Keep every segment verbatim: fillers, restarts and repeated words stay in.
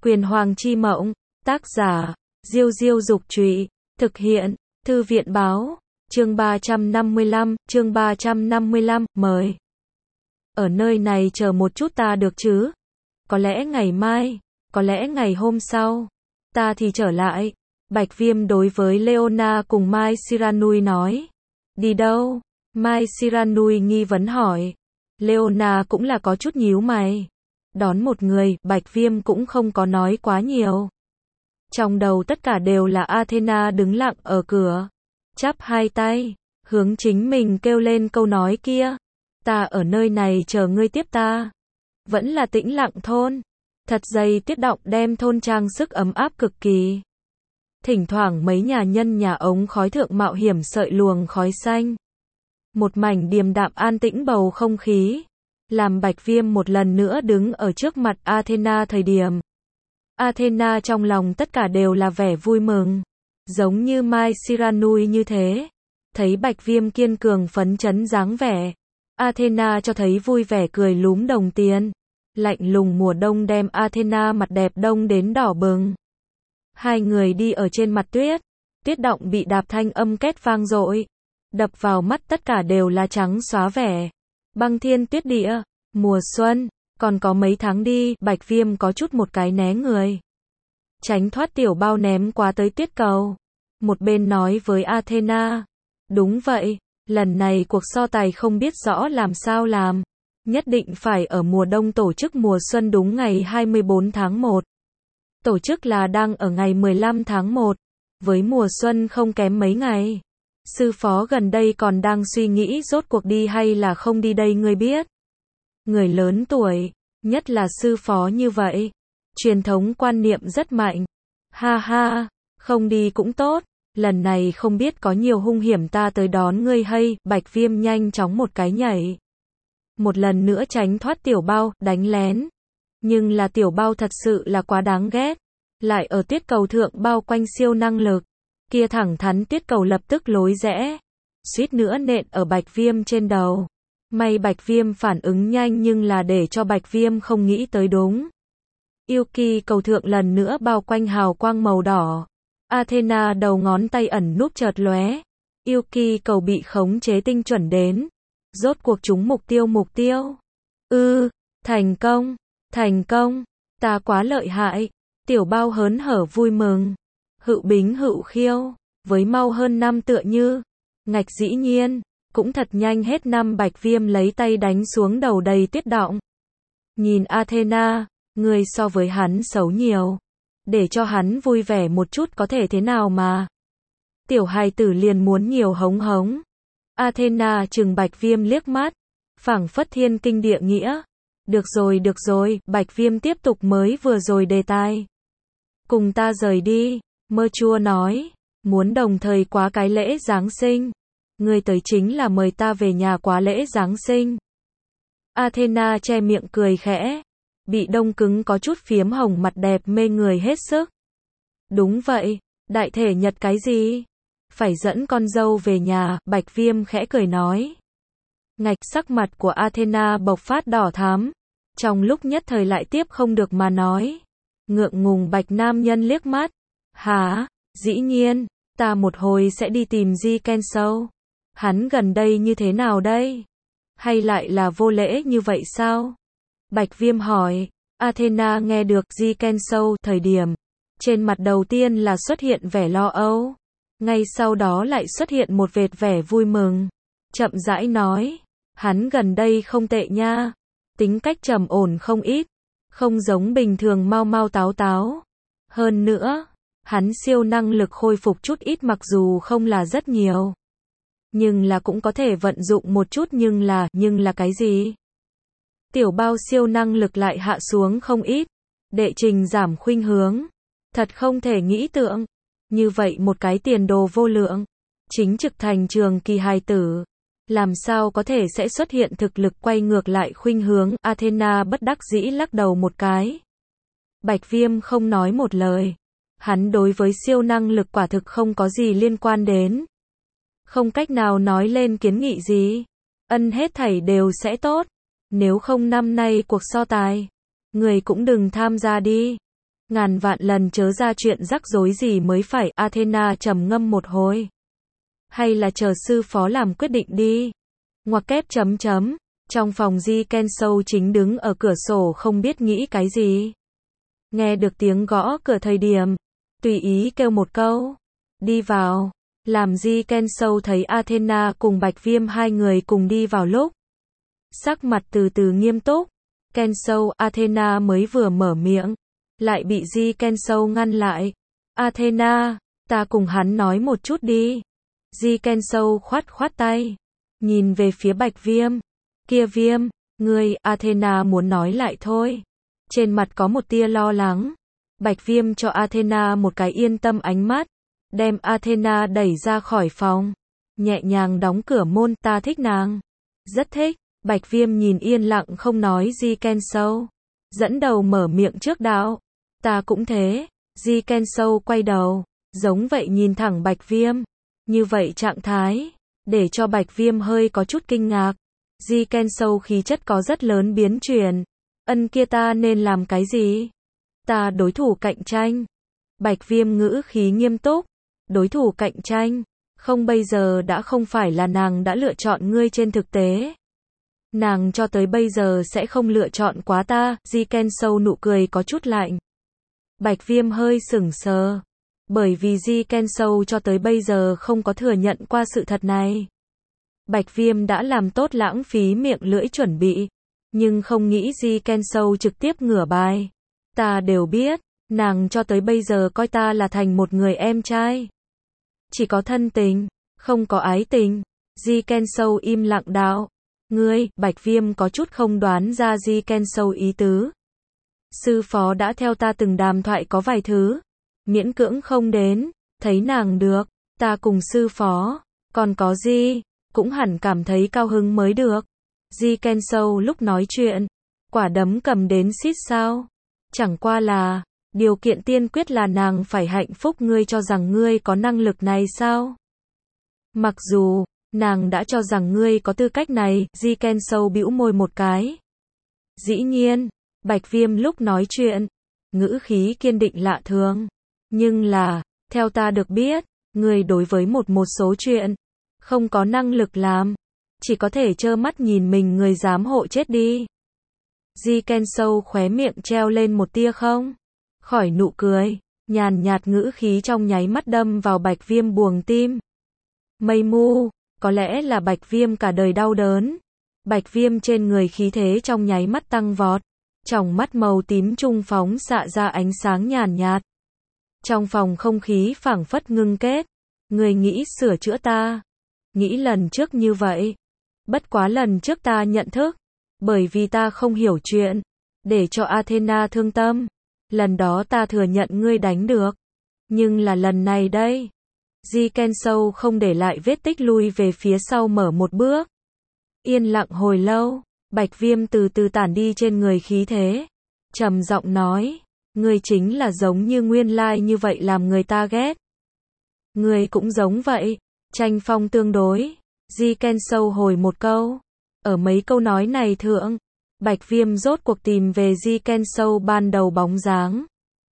Quyền Hoàng chi mộng, tác giả, Diêu Diêu Dục Trụy, thực hiện, Thư viện Báo, chương ba trăm năm mươi lăm, chương ba trăm năm mươi lăm, mời. Ở nơi này chờ một chút ta được chứ? Có lẽ ngày mai, có lẽ ngày hôm sau, ta thì trở lại. Bạch Viêm đối với Leona cùng Mai Shiranui nói. Đi đâu? Mai Shiranui nghi vấn hỏi. Leona cũng là có chút nhíu mày. Đón một người, Bạch Viêm cũng không có nói quá nhiều. Trong đầu tất cả đều là Athena đứng lặng ở cửa, chắp hai tay, hướng chính mình kêu lên câu nói kia. Ta ở nơi này chờ ngươi tiếp ta. Vẫn là tĩnh lặng thôn. Thật dày tuyết động đem thôn trang sức ấm áp cực kỳ. Thỉnh thoảng mấy nhà nhân nhà ống khói thượng mạo hiểm sợi luồng khói xanh. Một mảnh điềm đạm an tĩnh bầu không khí, làm Bạch Viêm một lần nữa đứng ở trước mặt Athena thời điểm. Athena trong lòng tất cả đều là vẻ vui mừng, giống như Mai Shiranui như thế. Thấy Bạch Viêm kiên cường phấn chấn dáng vẻ, Athena cho thấy vui vẻ cười lúm đồng tiền. Lạnh lùng mùa đông đem Athena mặt đẹp đông đến đỏ bừng. Hai người đi ở trên mặt tuyết, tuyết động bị đạp thanh âm két vang dội, đập vào mắt tất cả đều là trắng xóa vẻ. Băng thiên tuyết địa, mùa xuân, còn có mấy tháng đi, Bạch Viêm có chút một cái né người. Tránh thoát tiểu bao ném qua tới tuyết cầu. Một bên nói với Athena, đúng vậy, lần này cuộc so tài không biết rõ làm sao làm. Nhất định phải ở mùa đông tổ chức mùa xuân đúng ngày hai mươi bốn tháng một. Tổ chức là đang ở ngày mười lăm tháng một, với mùa xuân không kém mấy ngày. Sư phó gần đây còn đang suy nghĩ rốt cuộc đi hay là không đi đây ngươi biết. Người lớn tuổi, nhất là sư phó như vậy, truyền thống quan niệm rất mạnh. Ha ha, không đi cũng tốt, lần này không biết có nhiều hung hiểm ta tới đón ngươi hay. Bạch Viêm nhanh chóng một cái nhảy. Một lần nữa tránh thoát tiểu bao, đánh lén. Nhưng là tiểu bao thật sự là quá đáng ghét. Lại ở tuyết cầu thượng bao quanh siêu năng lực. Kia thẳng thắn tuyết cầu lập tức lối rẽ. Suýt nữa nện ở Bạch Viêm trên đầu. May Bạch Viêm phản ứng nhanh nhưng là để cho Bạch Viêm không nghĩ tới đúng. Yuki cầu thượng lần nữa bao quanh hào quang màu đỏ. Athena đầu ngón tay ẩn núp chợt lóe. Yuki cầu bị khống chế tinh chuẩn đến. Rốt cuộc trúng mục tiêu mục tiêu. Ư, ừ, thành công, thành công, ta quá lợi hại. Tiểu bao hớn hở vui mừng. Hựu bính hựu khiêu, với mau hơn năm tựa như. Ngạch dĩ nhiên, cũng thật nhanh hết năm. Bạch Viêm lấy tay đánh xuống đầu đầy tuyết động. Nhìn Athena, người so với hắn xấu nhiều. Để cho hắn vui vẻ một chút có thể thế nào mà. Tiểu hài tử liền muốn nhiều hống hống. Athena trừng Bạch Viêm liếc mắt, phảng phất thiên kinh địa nghĩa. Được rồi được rồi, Bạch Viêm tiếp tục mới vừa rồi đề tài. Cùng ta rời đi, Mơ Chua nói, muốn đồng thời quá cái lễ Giáng sinh. Người tới chính là mời ta về nhà quá lễ Giáng sinh. Athena che miệng cười khẽ, bị đông cứng có chút phiếm hồng mặt đẹp mê người hết sức. Đúng vậy, đại thể nhật cái gì? Phải dẫn con dâu về nhà, Bạch Viêm khẽ cười nói. Ngạch sắc mặt của Athena bộc phát đỏ thắm, trong lúc nhất thời lại tiếp không được mà nói. Ngượng ngùng Bạch nam nhân liếc mắt. Hả, dĩ nhiên, ta một hồi sẽ đi tìm Ji Kensou. Hắn gần đây như thế nào đây? Hay lại là vô lễ như vậy sao? Bạch Viêm hỏi. Athena nghe được Ji Kensou thời điểm, trên mặt đầu tiên là xuất hiện vẻ lo âu. Ngay sau đó lại xuất hiện một vệt vẻ vui mừng. Chậm rãi nói, hắn gần đây không tệ nha. Tính cách trầm ổn không ít, không giống bình thường mau mau táo táo. Hơn nữa, hắn siêu năng lực khôi phục chút ít mặc dù không là rất nhiều. Nhưng là cũng có thể vận dụng một chút nhưng là, nhưng là cái gì? Tiểu bao siêu năng lực lại hạ xuống không ít. Đệ trình giảm khuynh hướng. Thật không thể nghĩ tượng. Như vậy một cái tiền đồ vô lượng, chính trực thành trường kỳ hài tử, làm sao có thể sẽ xuất hiện thực lực quay ngược lại khuynh hướng. Athena bất đắc dĩ lắc đầu một cái. Bạch Viêm không nói một lời. Hắn đối với siêu năng lực quả thực không có gì liên quan đến. Không cách nào nói lên kiến nghị gì. Ân hết thảy đều sẽ tốt. Nếu không năm nay cuộc so tài, người cũng đừng tham gia đi. Ngàn vạn lần chớ ra chuyện rắc rối gì mới phải. Athena trầm ngâm một hồi. Hay là chờ sư phó làm quyết định đi. Ngoặc kép chấm chấm. Trong phòng Ji Kensou chính đứng ở cửa sổ không biết nghĩ cái gì. Nghe được tiếng gõ cửa thời điểm, tùy ý kêu một câu. Đi vào. Làm Ji Kensou thấy Athena cùng Bạch Viêm hai người cùng đi vào lúc. Sắc mặt từ từ nghiêm túc. Kensou, Athena mới vừa mở miệng. Lại bị Ji Kensou ngăn lại. Athena, ta cùng hắn nói một chút đi. Ji Kensou khoát khoát tay. Nhìn về phía Bạch Viêm. Kia Viêm, ngươi, Athena muốn nói lại thôi. Trên mặt có một tia lo lắng. Bạch Viêm cho Athena một cái yên tâm ánh mắt. Đem Athena đẩy ra khỏi phòng. Nhẹ nhàng đóng cửa môn. Ta thích nàng. Rất thích. Bạch Viêm nhìn yên lặng không nói Ji Kensou. Dẫn đầu mở miệng trước đạo. Ta cũng thế. Ji Kensou quay đầu. Giống vậy nhìn thẳng Bạch Viêm. Như vậy trạng thái. Để cho Bạch Viêm hơi có chút kinh ngạc. Ji Kensou khí chất có rất lớn biến chuyển. Ân kia ta nên làm cái gì? Ta đối thủ cạnh tranh. Bạch Viêm ngữ khí nghiêm túc. Đối thủ cạnh tranh. Không, bây giờ đã không phải là nàng đã lựa chọn ngươi trên thực tế. Nàng cho tới bây giờ sẽ không lựa chọn quá ta. Ji Kensou nụ cười có chút lạnh. Bạch Viêm hơi sững sờ. Bởi vì Ji Kensou cho tới bây giờ không có thừa nhận qua sự thật này. Bạch Viêm đã làm tốt lãng phí miệng lưỡi chuẩn bị. Nhưng không nghĩ Ji Kensou trực tiếp ngửa bài. Ta đều biết, nàng cho tới bây giờ coi ta là thành một người em trai. Chỉ có thân tình, không có ái tình. Ji Kensou im lặng đạo. Ngươi, Bạch Viêm có chút không đoán ra Ji Kensou ý tứ. Sư phó đã theo ta từng đàm thoại có vài thứ. Miễn cưỡng không đến, thấy nàng được, ta cùng sư phó, còn có gì, cũng hẳn cảm thấy cao hứng mới được. Ji Kensou lúc nói chuyện, quả đấm cầm đến xít sao. Chẳng qua là, điều kiện tiên quyết là nàng phải hạnh phúc. Ngươi cho rằng ngươi có năng lực này sao? Mặc dù, nàng đã cho rằng ngươi có tư cách này. Ji Kensou bĩu môi một cái. Dĩ nhiên, Bạch Viêm lúc nói chuyện, ngữ khí kiên định lạ thường. Nhưng là, theo ta được biết, ngươi đối với một một số chuyện, không có năng lực làm. Chỉ có thể trơ mắt nhìn mình người dám hộ chết đi. Ji Kensou khóe miệng treo lên một tia không khỏi nụ cười. Nhàn nhạt ngữ khí trong nháy mắt đâm vào Bạch Viêm buồng tim. Mây mu, có lẽ là Bạch Viêm cả đời đau đớn. Bạch Viêm trên người khí thế trong nháy mắt tăng vọt. Tròng mắt màu tím trung phóng xạ ra ánh sáng nhàn nhạt. Trong phòng không khí phảng phất ngưng kết. Người nghĩ sửa chữa ta. Nghĩ lần trước như vậy. Bất quá lần trước ta nhận thức. Bởi vì ta không hiểu chuyện. Để cho Athena thương tâm. Lần đó ta thừa nhận ngươi đánh được. Nhưng là lần này đây. Ji Kensou không để lại vết tích lui về phía sau mở một bước. Yên lặng hồi lâu. Bạch Viêm từ từ tản đi trên người khí thế. Trầm giọng nói. Ngươi chính là giống như nguyên lai như vậy làm người ta ghét. Ngươi cũng giống vậy. Tranh phong tương đối. Ji Kensou hồi một câu. Ở mấy câu nói này thượng, Bạch Viêm rốt cuộc tìm về Ji Kensou ban đầu bóng dáng.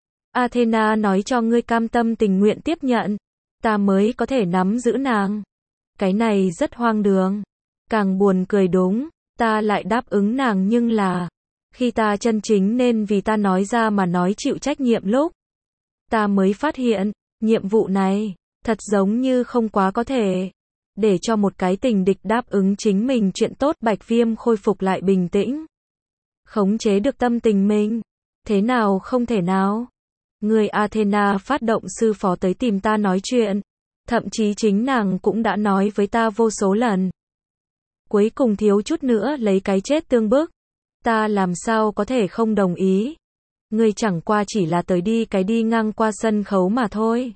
Athena nói cho ngươi cam tâm tình nguyện tiếp nhận, ta mới có thể nắm giữ nàng. Cái này rất hoang đường. Càng buồn cười đúng, ta lại đáp ứng nàng nhưng là, khi ta chân chính nên vì ta nói ra mà nói chịu trách nhiệm lúc, ta mới phát hiện, nhiệm vụ này, thật giống như không quá có thể. Để cho một cái tình địch đáp ứng chính mình chuyện tốt. Bạch Viêm khôi phục lại bình tĩnh. Khống chế được tâm tình mình. Thế nào không thể nào. Người Athena phát động sư phó tới tìm ta nói chuyện. Thậm chí chính nàng cũng đã nói với ta vô số lần. Cuối cùng thiếu chút nữa lấy cái chết tương bức. Ta làm sao có thể không đồng ý. Ngươi chẳng qua chỉ là tới đi cái đi ngang qua sân khấu mà thôi.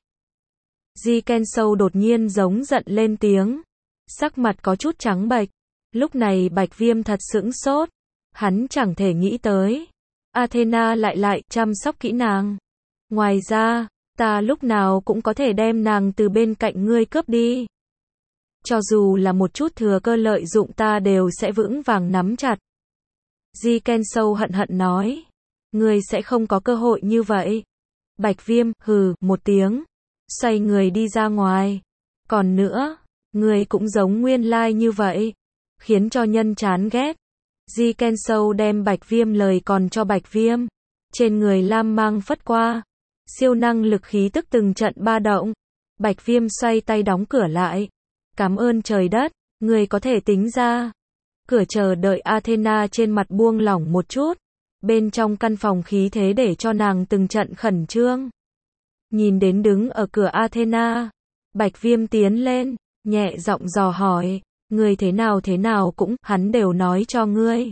Ji Kensou đột nhiên giống giận lên tiếng. Sắc mặt có chút trắng bệch. Lúc này Bạch Viêm thật sững sốt. Hắn chẳng thể nghĩ tới. Athena lại lại chăm sóc kỹ nàng. Ngoài ra, ta lúc nào cũng có thể đem nàng từ bên cạnh ngươi cướp đi. Cho dù là một chút thừa cơ lợi dụng ta đều sẽ vững vàng nắm chặt. Ji Kensou hận hận nói. Ngươi sẽ không có cơ hội như vậy. Bạch Viêm, hừ, một tiếng. Xoay người đi ra ngoài. Còn nữa, ngươi cũng giống nguyên lai như vậy. Khiến cho nhân chán ghét. Ji Ken Sâu đem Bạch Viêm lời còn cho Bạch Viêm. Trên người lam mang phất qua. Siêu năng lực khí tức từng trận ba động. Bạch Viêm xoay tay đóng cửa lại. Cảm ơn trời đất, người có thể tính ra. Cửa chờ đợi Athena trên mặt buông lỏng một chút. Bên trong căn phòng khí thế để cho nàng từng trận khẩn trương. Nhìn đến đứng ở cửa Athena, Bạch Viêm tiến lên, nhẹ giọng dò hỏi, người thế nào thế nào cũng, hắn đều nói cho ngươi.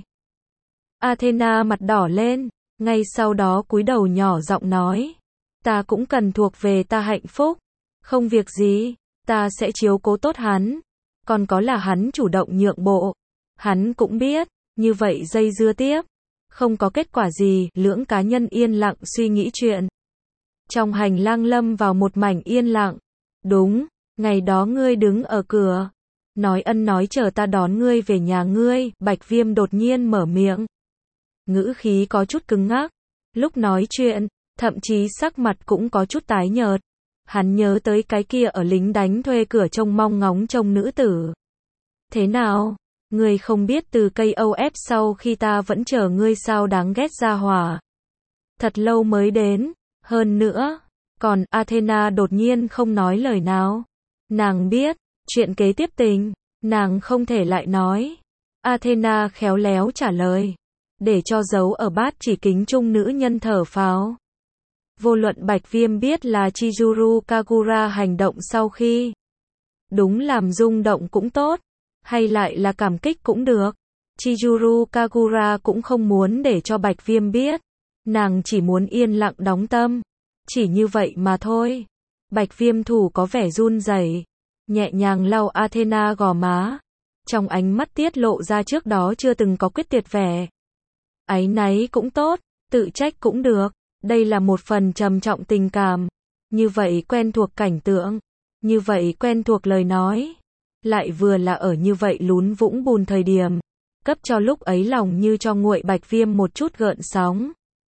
Athena mặt đỏ lên, ngay sau đó cúi đầu nhỏ giọng nói, ta cũng cần thuộc về ta hạnh phúc, không việc gì, ta sẽ chiếu cố tốt hắn, còn có là hắn chủ động nhượng bộ, hắn cũng biết, như vậy dây dưa tiếp, không có kết quả gì, lưỡng cá nhân yên lặng suy nghĩ chuyện. Trong hành lang lâm vào một mảnh yên lặng, đúng, ngày đó ngươi đứng ở cửa, nói ân nói chờ ta đón ngươi về nhà ngươi, Bạch Viêm đột nhiên mở miệng. Ngữ khí có chút cứng ngắc, lúc nói chuyện, thậm chí sắc mặt cũng có chút tái nhợt. Hắn nhớ tới cái kia ở lính đánh thuê cửa trông mong ngóng trông nữ tử. Thế nào? Ngươi không biết từ cây âu ép sau khi ta vẫn chờ ngươi sao đáng ghét ra hỏa. Thật lâu mới đến, hơn nữa, còn Athena đột nhiên không nói lời nào. Nàng biết, chuyện kế tiếp tình, nàng không thể lại nói. Athena khéo léo trả lời, để cho dấu ở bát chỉ kính trung nữ nhân thở phào. Vô luận Bạch Viêm biết là Chizuru Kagura hành động sau khi đúng làm rung động cũng tốt, hay lại là cảm kích cũng được. Chizuru Kagura cũng không muốn để cho Bạch Viêm biết, nàng chỉ muốn yên lặng đóng tâm, chỉ như vậy mà thôi. Bạch Viêm thủ có vẻ run rẩy, nhẹ nhàng lau Athena gò má, trong ánh mắt tiết lộ ra trước đó chưa từng có quyết tuyệt vẻ. Áy náy cũng tốt, tự trách cũng được, đây là một phần trầm trọng tình cảm, như vậy quen thuộc cảnh tượng, như vậy quen thuộc lời nói, lại vừa là ở như vậy lún vũng bùn thời điểm, cấp cho lúc ấy lòng như cho nguội Bạch Viêm một chút gợn sóng.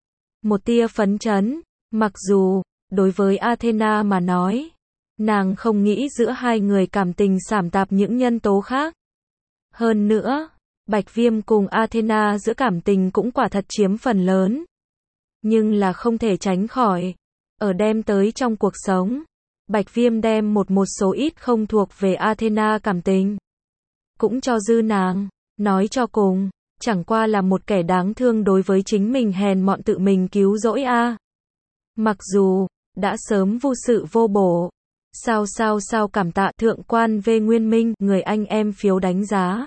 Một tia phấn chấn, mặc dù, đối với Athena mà nói, nàng không nghĩ giữa hai người cảm tình sảm tạp những nhân tố khác. Hơn nữa, Bạch Viêm cùng Athena giữa cảm tình cũng quả thật chiếm phần lớn. Nhưng là không thể tránh khỏi. Ở đem tới trong cuộc sống, Bạch Viêm đem một một số ít không thuộc về Athena cảm tình. Cũng cho dư nàng, nói cho cùng, chẳng qua là một kẻ đáng thương đối với chính mình hèn mọn tự mình cứu rỗi a. Mặc dù, đã sớm vô sự vô bổ. Sao sao sao cảm tạ thượng quan V Nguyên Minh, người anh em phiếu đánh giá.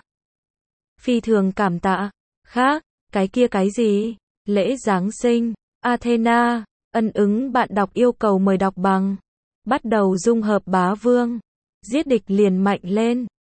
Phi thường cảm tạ. Khác, cái kia cái gì? Lễ Giáng sinh. Athena, ân ứng bạn đọc yêu cầu mời đọc bằng. Bắt đầu dung hợp bá vương. Giết địch liền mạnh lên.